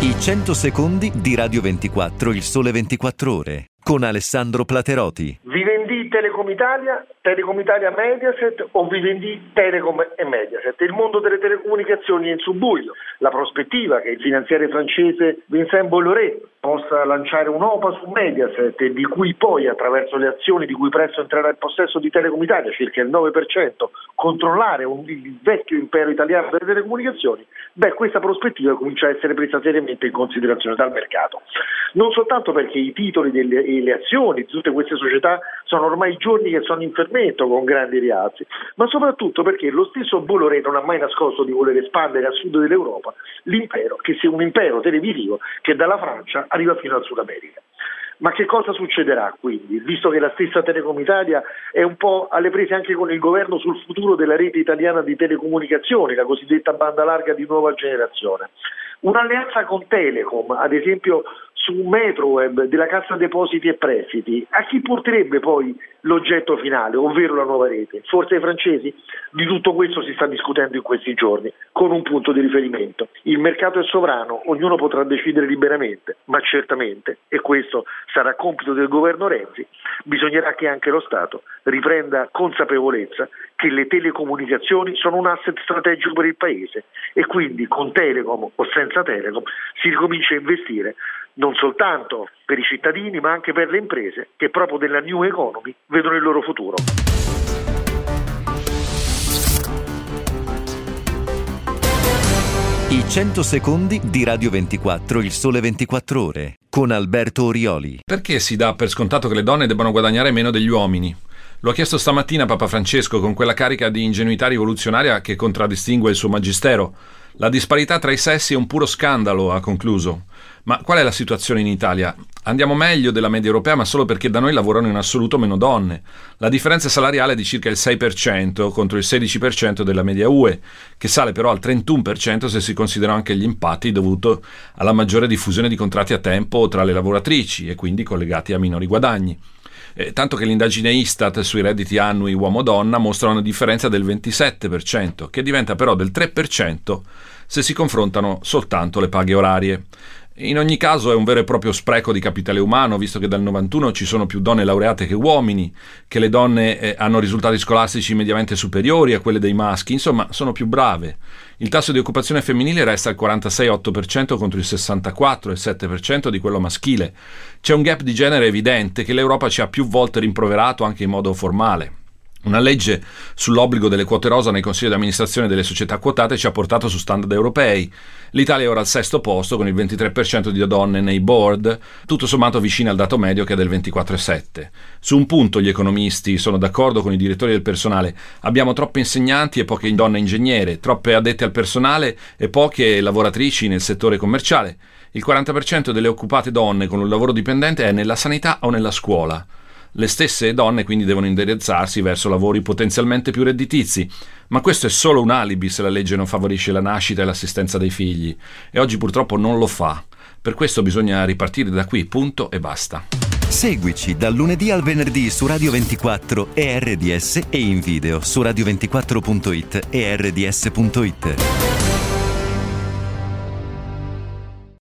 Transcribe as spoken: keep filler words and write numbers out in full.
I cento secondi di Radio ventiquattro, il sole ventiquattro ore, con Alessandro Plateroti. Vi vendi Telecom Italia, Telecom Italia Mediaset o vi vendi Telecom e Mediaset? Il mondo delle telecomunicazioni è in subbuglio. La prospettiva che il finanziere francese Vincent Bolloré possa lanciare un'OPA su Mediaset e di cui poi, attraverso le azioni di cui presto entrerà in possesso di Telecom Italia, circa il nove per cento, controllare un, il vecchio impero italiano delle telecomunicazioni, beh, questa prospettiva comincia a essere presa seriamente in considerazione dal mercato. Non soltanto perché i titoli delle, e le azioni di tutte queste società sono ormai giorni che sono in fermento con grandi rialzi, ma soprattutto perché lo stesso Bolloré non ha mai nascosto di voler espandere a sud dell'Europa l'impero, che sia un impero televisivo che dalla Francia arriva fino al Sud America. Ma che cosa succederà quindi, visto che la stessa Telecom Italia è un po' alle prese anche con il governo sul futuro della rete italiana di telecomunicazioni, la cosiddetta banda larga di nuova generazione? Un'alleanza con Telecom, ad esempio su Metroweb della Cassa Depositi e Prestiti, a chi porterebbe poi l'oggetto finale, ovvero la nuova rete? Forse ai francesi? Di tutto questo si sta discutendo in questi giorni, con un punto di riferimento. Il mercato è sovrano, ognuno potrà decidere liberamente, ma certamente, e questo sarà compito del governo Renzi, bisognerà che anche lo Stato riprenda consapevolezza che le telecomunicazioni sono un asset strategico per il Paese e quindi con Telecom o senza Telecom si ricomincia a investire non soltanto per i cittadini ma anche per le imprese che proprio della new economy vedono il loro futuro. I cento secondi di Radio ventiquattro, il sole ventiquattro ore, con Alberto Orioli. Perché si dà per scontato che le donne debbano guadagnare meno degli uomini? Lo ha chiesto stamattina Papa Francesco con quella carica di ingenuità rivoluzionaria che contraddistingue il suo magistero. La disparità tra i sessi è un puro scandalo, ha concluso. Ma qual è la situazione in Italia? Andiamo meglio della media europea, ma solo perché da noi lavorano in assoluto meno donne. La differenza salariale è di circa il sei per cento contro il sedici per cento della media U E, che sale però al trentuno per cento se si considerano anche gli impatti dovuti alla maggiore diffusione di contratti a tempo tra le lavoratrici e quindi collegati a minori guadagni. Eh, tanto che l'indagine Istat sui redditi annui uomo-donna mostra una differenza del ventisette per cento, che diventa però del tre per cento se si confrontano soltanto le paghe orarie. In ogni caso è un vero e proprio spreco di capitale umano, visto che dal novantuno ci sono più donne laureate che uomini, che le donne eh, hanno risultati scolastici mediamente superiori a quelli dei maschi, insomma sono più brave. Il tasso di occupazione femminile resta al quarantasei virgola otto per cento contro il sessantaquattro virgola sette per cento di quello maschile. C'è un gap di genere evidente che l'Europa ci ha più volte rimproverato anche in modo formale. Una legge sull'obbligo delle quote rosa nei consigli di amministrazione delle società quotate ci ha portato su standard europei. L'Italia è ora al sesto posto con il ventitré per cento di donne nei board, tutto sommato vicino al dato medio che è del ventiquattro virgola sette per cento. Su un punto gli economisti sono d'accordo con i direttori del personale: abbiamo troppe insegnanti e poche donne ingegnere, troppe addette al personale e poche lavoratrici nel settore commerciale. Il quaranta per cento delle occupate donne con un lavoro dipendente è nella sanità o nella scuola. Le stesse donne quindi devono indirizzarsi verso lavori potenzialmente più redditizi, ma questo è solo un alibi se la legge non favorisce la nascita e l'assistenza dei figli, e oggi purtroppo non lo fa. Per questo bisogna ripartire da qui, punto e basta. Seguici dal lunedì al venerdì su Radio ventiquattro e R D S e in video su radio ventiquattro punto it e R D S punto it.